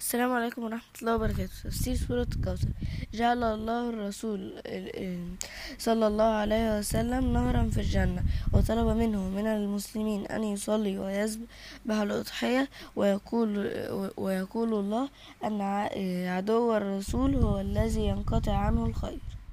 السلام عليكم ورحمة الله وبركاته. تفسير سورة الكوثر. جعل الله الرسول صلى الله عليه وسلم نهرا في الجنة، وطلب منه من المسلمين أن يصلي ويذبح الأضحية، ويقول الله أن عدو الرسول هو الذي ينقطع عنه الخير.